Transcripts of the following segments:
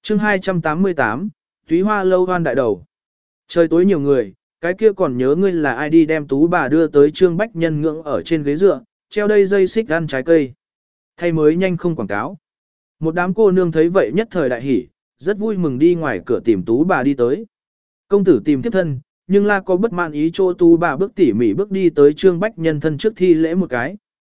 chương 288, Túy Hoa lâu hoan đại đầu. Trời tối nhiều người, cái kia còn nhớ ngươi là ai đi đem Tú bà đưa tới Trương Bách Nhân ngưỡng ở trên ghế dựa, treo đây dây xích ăn trái cây. Thay mới nhanh không quảng cáo. Một đám cô nương thấy vậy nhất thời đại hỉ, rất vui mừng đi ngoài cửa tìm Tú bà đi tới. Công tử tìm tiếp thân, nhưng la có bất mãn ý chỗ Tú bà bước tỉ mỉ bước đi tới Trương Bách Nhân thân trước thi lễ một cái.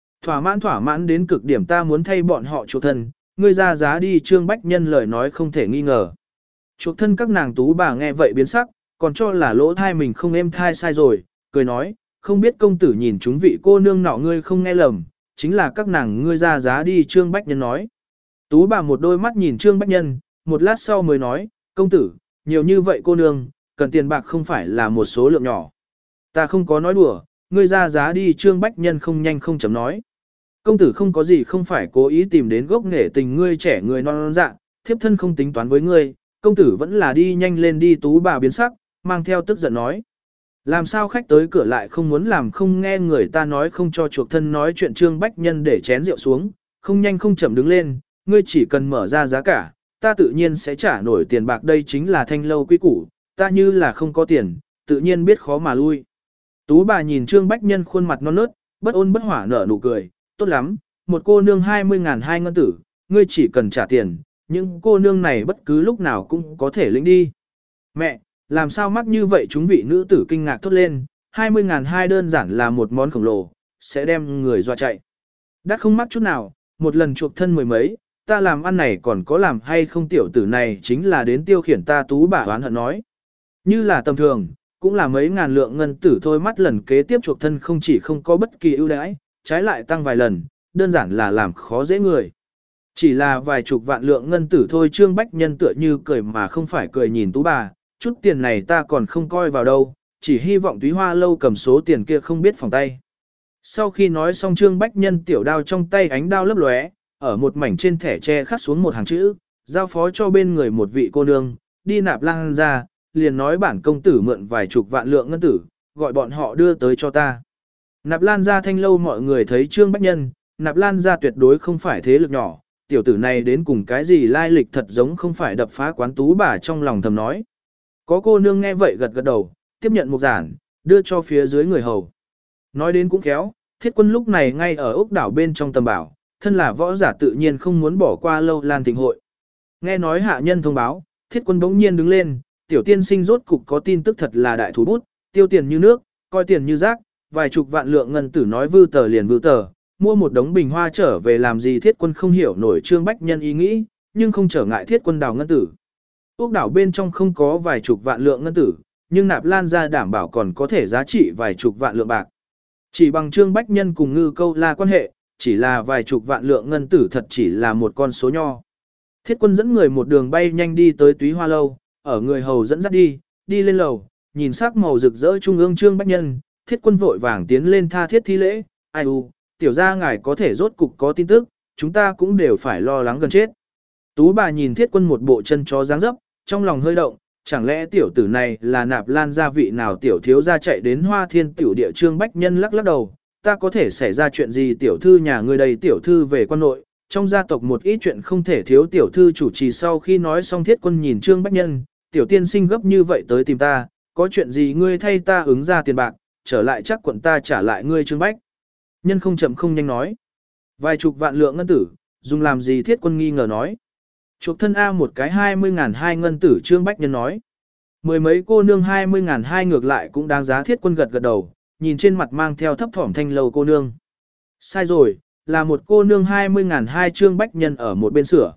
Thỏa mãn đến cực điểm, ta muốn thay bọn họ chuộc thân, ngươi ra giá đi. Trương Bách Nhân lời nói không thể nghi ngờ. Chuộc thân các nàng Tú bà nghe vậy biến sắc, còn cho là lỗ thai mình không êm thai sai rồi, cười nói, không biết công tử nhìn chúng vị cô nương nọ, ngươi không nghe lầm, chính là các nàng ngươi ra giá đi. Trương Bách Nhân nói. Tú bà một đôi mắt nhìn Trương Bách Nhân, một lát sau mới nói, công tử, nhiều như vậy cô nương, cần tiền bạc không phải là một số lượng nhỏ. Ta không có nói đùa, ngươi ra giá đi. Trương Bách Nhân không nhanh không chậm nói. Công tử không có gì không phải cố ý tìm đến gốc nghề tình, ngươi trẻ người non dạ, thiếp thân không tính toán với ngươi, công tử vẫn là đi nhanh lên đi. Tú bà biến sắc, mang theo tức giận nói. Làm sao khách tới cửa lại không muốn làm không nghe người ta nói, không cho chuộc thân nói chuyện. Trương Bách Nhân để chén rượu xuống, không nhanh không chậm đứng lên, ngươi chỉ cần mở ra giá cả, ta tự nhiên sẽ trả nổi tiền bạc, đây chính là thanh lâu quy củ, ta như là không có tiền, tự nhiên biết khó mà lui. Tú bà nhìn Trương Bách Nhân khuôn mặt non nớt, bất ôn bất hỏa nở nụ cười, tốt lắm, một cô nương 20.200 ngân tử, ngươi chỉ cần trả tiền, những cô nương này bất cứ lúc nào cũng có thể lĩnh đi. Mẹ, làm sao mắc như vậy? Chúng vị nữ tử kinh ngạc thốt lên, 20.200 đơn giản là một món khổng lồ, sẽ đem người dọa chạy. Đắt không mắc chút nào, một lần chuộc thân mười mấy, ta làm ăn này còn có làm hay không? Tiểu tử này chính là đến tiêu khiển ta. Tú bà oán hận nói. Như là tầm thường, cũng là mấy ngàn lượng ngân tử thôi. Mắt lần kế tiếp chuộc thân không chỉ không có bất kỳ ưu đãi, trái lại tăng vài lần, đơn giản là làm khó dễ người. Chỉ là vài chục vạn lượng ngân tử thôi. Trương Bách Nhân tựa như cười mà không phải cười nhìn Tú bà, chút tiền này ta còn không coi vào đâu, chỉ hy vọng Túy Hoa lâu cầm số tiền kia không biết phòng tay. Sau khi nói xong, Trương Bách Nhân tiểu đao trong tay ánh đao lấp lóe, ở một mảnh trên thẻ tre khắc xuống một hàng chữ, giao phó cho bên người một vị cô nương, đi Nạp Lan ra, liền nói bản công tử mượn vài chục vạn lượng ngân tử, gọi bọn họ đưa tới cho ta. Nạp Lan ra thanh lâu mọi người thấy Trương Bách Nhân, Nạp Lan ra tuyệt đối không phải thế lực nhỏ, tiểu tử này đến cùng cái gì lai lịch thật giống không phải đập phá quán. Tú bà trong lòng thầm nói. Có cô nương nghe vậy gật gật đầu, tiếp nhận một giản, đưa cho phía dưới người hầu. Nói đến cũng khéo, Thiết Quân lúc này ngay ở ốc đảo bên trong tầm bảo, thân là võ giả tự nhiên không muốn bỏ qua Lâu Lan thịnh hội. Nghe nói hạ nhân thông báo, Thiết Quân bỗng nhiên đứng lên, tiểu tiên sinh rốt cục có tin tức, thật là đại thủ bút, tiêu tiền như nước, coi tiền như rác, vài chục vạn lượng ngân tử nói vư tờ liền vư tờ, mua một đống bình hoa trở về làm gì? Thiết Quân không hiểu nổi Trương Bách Nhân ý nghĩ, nhưng không trở ngại Thiết Quân đào ngân tử. Ốc đảo bên trong không có vài chục vạn lượng ngân tử, nhưng Nạp Lan ra đảm bảo còn có thể giá trị vài chục vạn lượng bạc. Chỉ bằng Trương Bách Nhân cùng Ngư Câu La quan hệ, chỉ là vài chục vạn lượng ngân tử thật chỉ là một con số nho. Thiết Quân dẫn người một đường bay nhanh đi tới Túy Hoa lâu, ở người hầu dẫn dắt đi lên lầu, nhìn sắc màu rực rỡ trung ương Trương Bách Nhân, Thiết Quân vội vàng tiến lên tha thiết thi lễ, ai u, tiểu gia ngài có thể rốt cục có tin tức, chúng ta cũng đều phải lo lắng gần chết. Tú bà nhìn Thiết Quân một bộ chân chó dáng dấp, trong lòng hơi động, chẳng lẽ tiểu tử này là Nạp Lan gia vị nào tiểu thiếu gia chạy đến Hoa Thiên tiểu địa? Trương Bách Nhân lắc lắc đầu, ta có thể xảy ra chuyện gì? Tiểu thư nhà người đây, tiểu thư về quan nội, trong gia tộc một ít chuyện không thể thiếu. Tiểu thư chủ trì. Sau khi nói xong, Thiết Quân nhìn Trương Bách Nhân, tiểu tiên sinh gấp như vậy tới tìm ta, có chuyện gì ngươi thay ta ứng ra tiền bạc, trở lại chắc quận ta trả lại ngươi. Trương Bách Nhân không chậm không nhanh nói, vài chục vạn lượng ngân tử, dùng làm gì? Thiết Quân nghi ngờ nói, chuộc thân A một cái 20.200 ngân tử. Trương Bách Nhân nói, mười mấy cô nương 20.200 ngược lại cũng đáng giá. Thiết Quân gật gật đầu, nhìn trên mặt mang theo thấp thỏm thanh lâu cô nương. Sai rồi, là một cô nương 20.200. Trương Bách Nhân ở một bên sửa.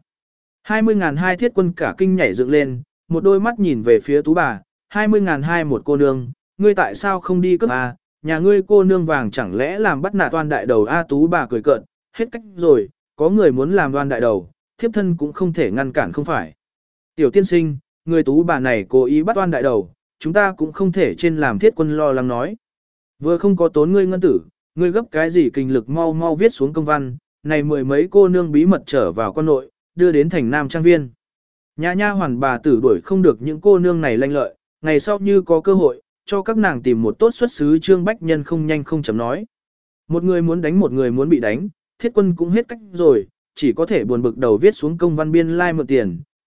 20.200. Thiết Quân cả kinh nhảy dựng lên, một đôi mắt nhìn về phía Tú bà, 20.200 một cô nương, ngươi tại sao không đi cướp A? Nhà ngươi cô nương vàng chẳng lẽ làm bắt nạt oan đại đầu A? Tú bà cười cợt, hết cách rồi, có người muốn làm oan đại đầu, thiếp thân cũng không thể ngăn cản không phải. Tiểu tiên sinh, người Tú bà này cố ý bắt oan đại đầu, chúng ta cũng không thể trên làm. Thiết Quân lo lắng nói, vừa không có tốn ngươi ngân tử, ngươi gấp cái gì kinh lực, mau mau viết xuống công văn, này mười mấy cô nương bí mật trở vào quan nội, đưa đến thành Nam Trang Viên. Nhà nha hoàn bà tử đuổi không được những cô nương này lanh lợi, ngày sau như có cơ hội, cho các nàng tìm một tốt xuất xứ. Trương Bách Nhân không nhanh không chậm nói, một người muốn đánh một người muốn bị đánh, Thiết Quân cũng hết cách rồi, chỉ có thể buồn bực đầu viết xuống công văn biên lai mượn tiền.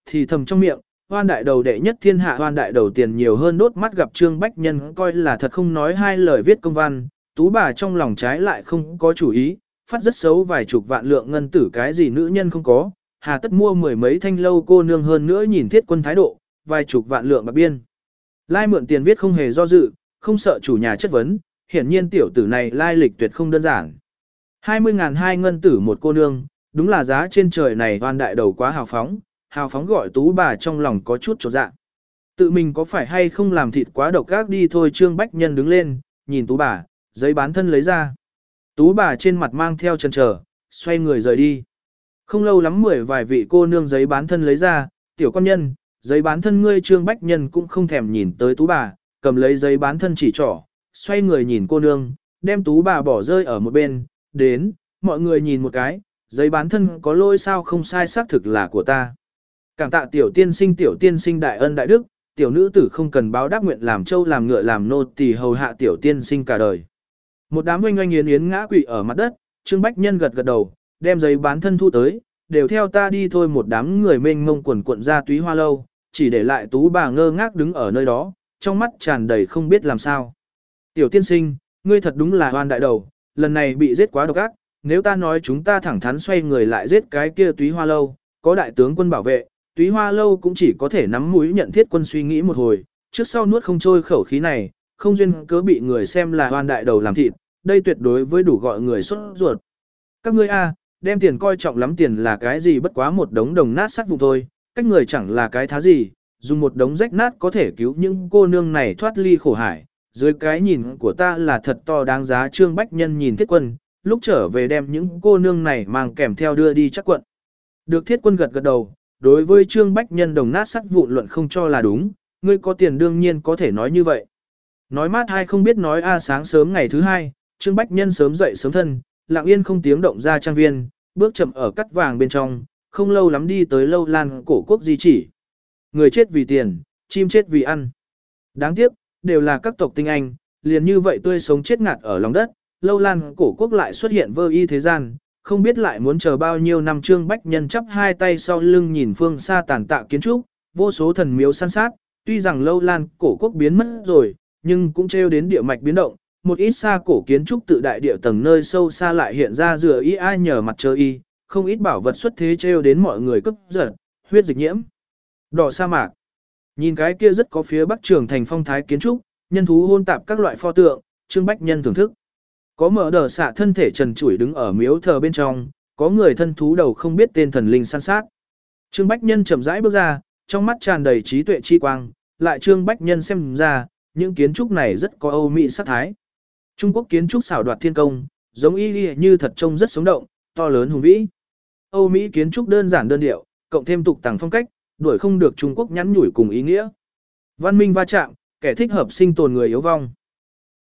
thì thầm trong miệng, hoan đại đầu đệ nhất thiên hạ, hoan đại đầu tiền nhiều hơn đốt mắt gặp Trương Bách Nhân coi là thật không nói hai lời viết công văn, tú bà trong lòng trái lại không có chủ ý, phát rất xấu vài chục vạn lượng ngân tử cái gì nữ nhân không có, hà tất mua mười mấy thanh lâu cô nương hơn nữa nhìn Thiết Quân thái độ, vài chục vạn lượng bạc biên. Lai mượn tiền viết không hề do dự, không sợ chủ nhà chất vấn, hiển nhiên tiểu tử này lai lịch tuyệt không đơn giản. 20.000 hai ngân tử một cô nương, đúng là giá trên trời này hoan đại đầu quá hào phóng gọi tú bà trong lòng có chút chột dạ. Tự mình có phải hay không làm thịt quá độc ác đi thôi. Trương Bách Nhân đứng lên, nhìn tú bà, giấy bán thân lấy ra. Tú bà trên mặt mang theo chần chờ, xoay người rời đi. Không lâu lắm vài vị cô nương giấy bán thân lấy ra, tiểu quan nhân, giấy bán thân ngươi. Trương Bách Nhân cũng không thèm nhìn tới tú bà, cầm lấy giấy bán thân chỉ trỏ, xoay người nhìn cô nương, đem tú bà bỏ rơi ở một bên, đến, mọi người nhìn một cái, giấy bán thân có lỗi sao không sai xác thực là của ta. Cảm tạ tiểu tiên sinh đại ân đại đức, tiểu nữ tử không cần báo đáp nguyện làm trâu làm ngựa làm nô tỳ hầu hạ tiểu tiên sinh cả đời. Một đám oanh oanh yến yến ngã quỵ ở mặt đất, Trương Bách Nhân gật gật đầu, đem giấy bán thân thu tới, đều theo ta đi thôi. Một đám người mênh mông quần cuộn ra Túy Hoa lâu, chỉ để lại tú bà ngơ ngác đứng ở nơi đó, trong mắt tràn đầy không biết làm sao. Tiểu tiên sinh, ngươi thật đúng là oan đại đầu, lần này bị giết quá độc ác, nếu ta nói chúng ta thẳng thắn xoay người lại giết cái kia Túy Hoa lâu, có đại tướng quân bảo vệ, Túy Hoa lâu cũng chỉ có thể nắm mũi nhận Thiết Quân suy nghĩ một hồi, trước sau nuốt không trôi khẩu khí này, không duyên cớ bị người xem là oan đại đầu làm thịt, đây tuyệt đối với đủ gọi người sốt ruột. Các ngươi a, đem tiền coi trọng lắm, tiền là cái gì bất quá một đống đồng nát sắt vụn thôi, cách người chẳng là cái thá gì, dùng một đống rách nát có thể cứu những cô nương này thoát ly khổ hải, dưới cái nhìn của ta là thật to đáng giá. Trương Bách Nhân nhìn Thiết Quân, lúc trở về đem những cô nương này mang kèm theo đưa đi chắc quận. Được Thiết Quân gật gật đầu, đối với Trương Bách Nhân đồng nát sắt vụn luận không cho là đúng, ngươi có tiền đương nhiên có thể nói như vậy. Nói mát hay không biết nói a. Sáng sớm ngày thứ hai, Trương Bách Nhân sớm dậy sớm thân, lặng yên không tiếng động ra trang viên, bước chậm ở cắt vàng bên trong, không lâu lắm đi tới Lâu Lan cổ quốc di chỉ. Người chết vì tiền, chim chết vì ăn. Đáng tiếc, đều là các tộc tinh anh, liền như vậy tươi sống chết ngạt ở lòng đất, Lâu Lan cổ quốc lại xuất hiện vơ y thế gian, không biết lại muốn chờ bao nhiêu năm. Trương Bách Nhân chắp hai tay sau lưng nhìn phương xa tàn tạ kiến trúc, vô số thần miếu san sát, tuy rằng Lâu Lan cổ quốc biến mất rồi, nhưng cũng trêu đến địa mạch biến động, một ít xa cổ kiến trúc tự đại địa tầng nơi sâu xa lại hiện ra dựa y ai nhờ mặt trời y, không ít bảo vật xuất thế trêu đến mọi người cấp giật, huyết dịch nhiễm. Đỏ sa mạc. Nhìn cái kia rất có phía bắc trường thành phong thái kiến trúc, nhân thú hôn tạp các loại pho tượng, Trương Bách Nhân thưởng thức. Có mở đờ xạ thân thể trần trụi đứng ở miếu thờ bên trong, có người thân thú đầu không biết tên thần linh săn sát. Trương Bách Nhân chậm rãi bước ra, trong mắt tràn đầy trí tuệ chi quang, lại Trương Bách Nhân xem ra, những kiến trúc này rất có Âu Mỹ sắc thái. Trung Quốc kiến trúc xảo đoạt thiên công, giống y như thật trông rất sống động, to lớn hùng vĩ. Âu Mỹ kiến trúc đơn giản đơn điệu, cộng thêm tục tàng phong cách, đuổi không được Trung Quốc nhắn nhủi cùng ý nghĩa. Văn minh va chạm, kẻ thích hợp sinh tồn người yếu vong.